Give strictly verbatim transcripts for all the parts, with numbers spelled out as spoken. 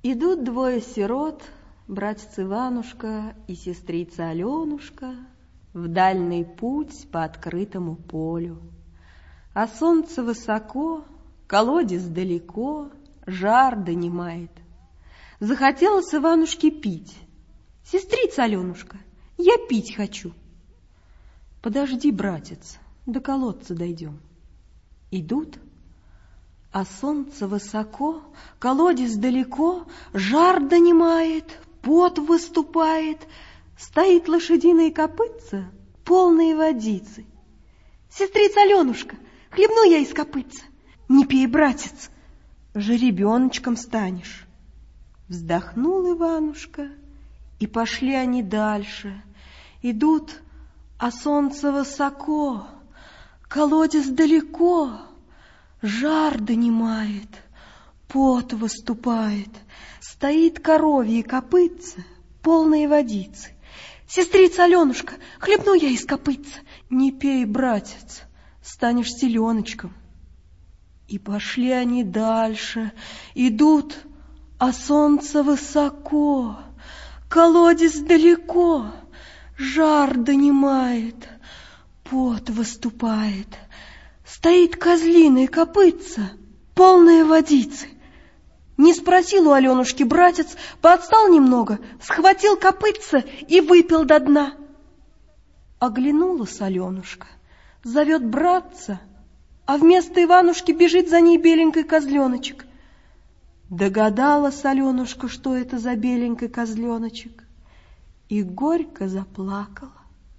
Идут двое сирот, братец Иванушка и сестрица Аленушка, в дальний путь по открытому полю. А солнце высоко, колодец далеко, жар донимает. Захотелось Иванушке пить. Сестрица Аленушка, я пить хочу. Подожди, братец, до колодца дойдем. Идут, а солнце высоко, колодец далеко, жар донимает, пот выступает, стоит лошадиное копытце, полные водицы. Сестрица Аленушка, хлебну я из копытца. Не пей, братец, жеребеночком станешь. Вздохнул Иванушка, и пошли они дальше. Идут, а солнце высоко, колодец далеко, жар донимает, пот выступает, стоит коровье копытце, полные водицы. Сестрица Аленушка, хлебну я из копытца. Не пей, братец, станешь селеночком. И пошли они дальше, идут, а солнце высоко, колодец далеко, жар донимает, пот выступает, стоит козлиное копытце, полное водицы. Не спросил у Аленушки братец, поотстал немного, схватил копытце и выпил до дна. Оглянулась Аленушка, зовет братца, а вместо Иванушки бежит за ней беленький козленочек. Догадалась Аленушка, что это за беленький козленочек, и горько заплакала.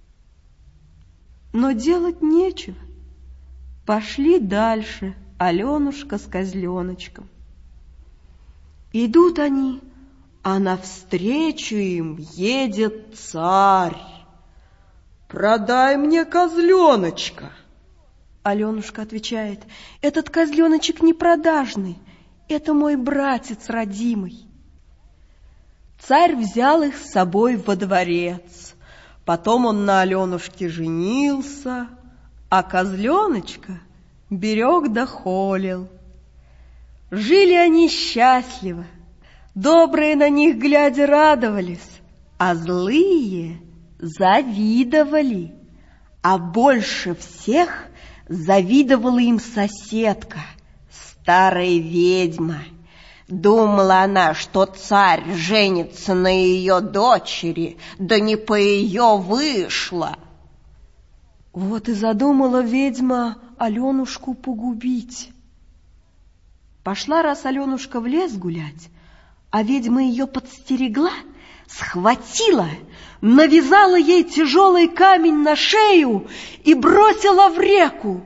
Но делать нечего. Пошли дальше Аленушка с козленочком. Идут они, а навстречу им едет царь. «Продай мне козленочка!» Аленушка отвечает: «Этот козленочек не продажный, это мой братец родимый». Царь взял их с собой во дворец. Потом он на Аленушке женился, а козленочка берег да холил. Жили они счастливо, добрые на них глядя радовались, а злые завидовали. А больше всех завидовала им соседка, старая ведьма. Думала она, что царь женится на ее дочери, да не по ее вышло. Вот и задумала ведьма Аленушку погубить. Пошла раз Аленушка в лес гулять, а ведьма ее подстерегла, схватила, навязала ей тяжелый камень на шею и бросила в реку.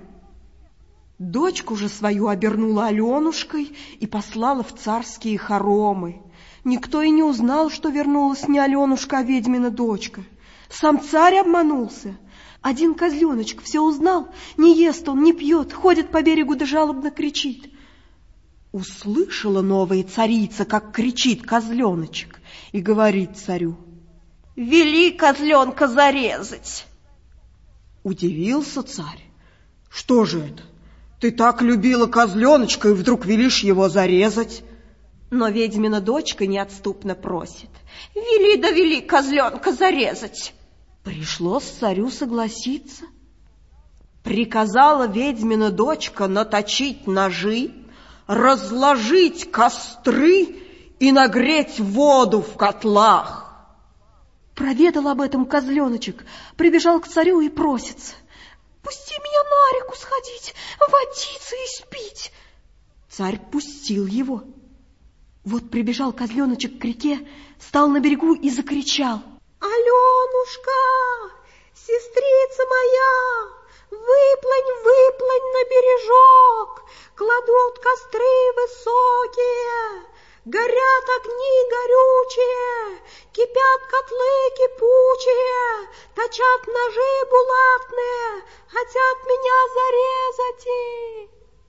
Дочку же свою обернула Аленушкой и послала в царские хоромы. Никто и не узнал, что вернулась не Аленушка, а ведьмина дочка. Сам царь обманулся. Один козленочек все узнал, не ест он, не пьет, ходит по берегу да жалобно кричит. Услышала новая царица, как кричит козленочек, и говорит царю: «Вели козленка зарезать». Удивился царь. «Что же это? Ты так любила козленочка, и вдруг велишь его зарезать?» Но ведьмина дочка неотступно просит: «Вели да вели козленка зарезать». Пришлось царю согласиться. Приказала ведьмина дочка наточить ножи, разложить костры и нагреть воду в котлах. Проведал об этом козленочек, прибежал к царю и просится: «Пусти меня на реку сходить, водиться и спить». Царь пустил его. Вот прибежал козленочек к реке, стал на берегу и закричал: «Аленушка, сестрица моя, выплынь, выплынь на бережок, кладут костры высокие, горят огни горючие, кипят котлы кипучие, точат ножи булатные, хотят меня зарезать». И...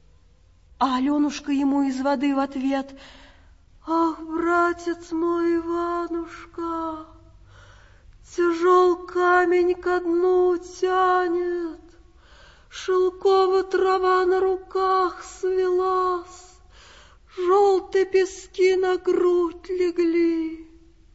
А Аленушка ему из воды в ответ: «Ах, братец мой Иванушка, тяжел камень ко дну тянет, шелковая трава на руках свелась, желтые пески на грудь легли.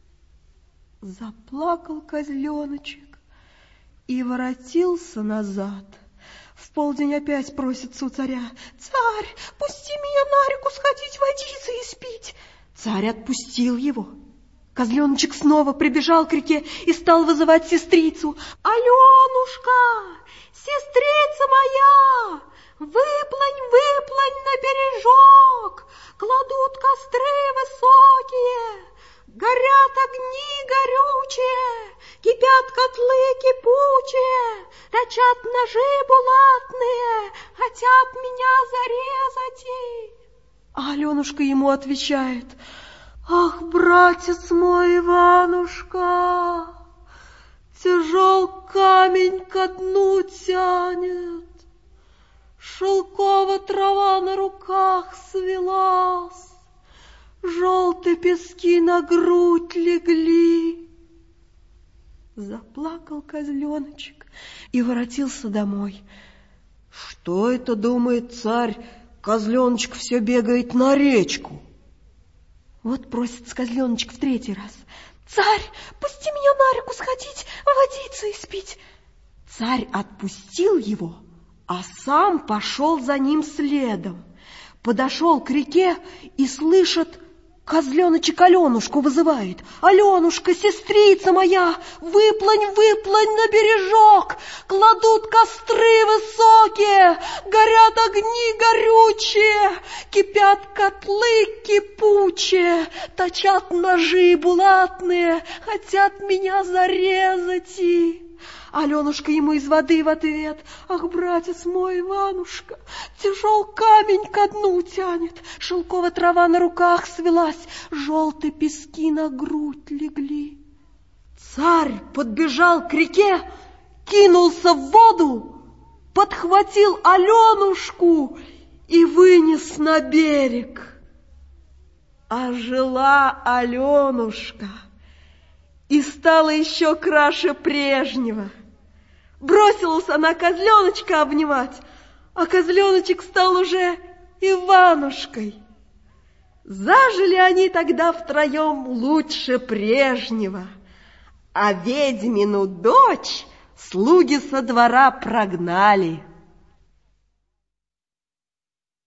Заплакал козленочек и воротился назад. В полдень опять просится у царя: «Царь, пусти меня на реку сходить, водиться и спить». Царь отпустил его. Козленочек снова прибежал к реке и стал вызывать сестрицу. «Аленушка, сестрица моя, выплынь, выплынь на бережок, кладут костры высокие, горят огни горючие, кипят котлы кипучие, точат ножи булатные, хотят меня зарезать». А Аленушка ему отвечает: «Ах, братец мой Иванушка, тяжел камень ко дну тянет, шелковая трава на руках свелась, желтые пески на грудь легли». Заплакал козленочек и воротился домой. Что это, думает царь, козленочек все бегает на речку? Вот просится козленочек в третий раз: «Царь, пусти меня на реку сходить, водиться и спить». Царь отпустил его, а сам пошел за ним следом. Подошел к реке и слышит, козленочек Аленушку вызывает: «Аленушка, сестрица моя, выплынь, выплынь на бережок, кладут костры высокие, горят огни горючие, кипят котлы кипучие, точат ножи булатные, хотят меня зарезать». И Аленушка ему из воды в ответ: «Ах, братец мой Иванушка, тяжел камень ко дну тянет, шелковая трава на руках свелась, желтые пески на грудь легли». Царь подбежал к реке, кинулся в воду, подхватил Аленушку и вынес на берег. А жила Аленушка и стала еще краше прежнего. Бросилась она козленочка обнимать, а козленочек стал уже Иванушкой. Зажили они тогда втроем лучше прежнего, а ведьмину дочь слуги со двора прогнали.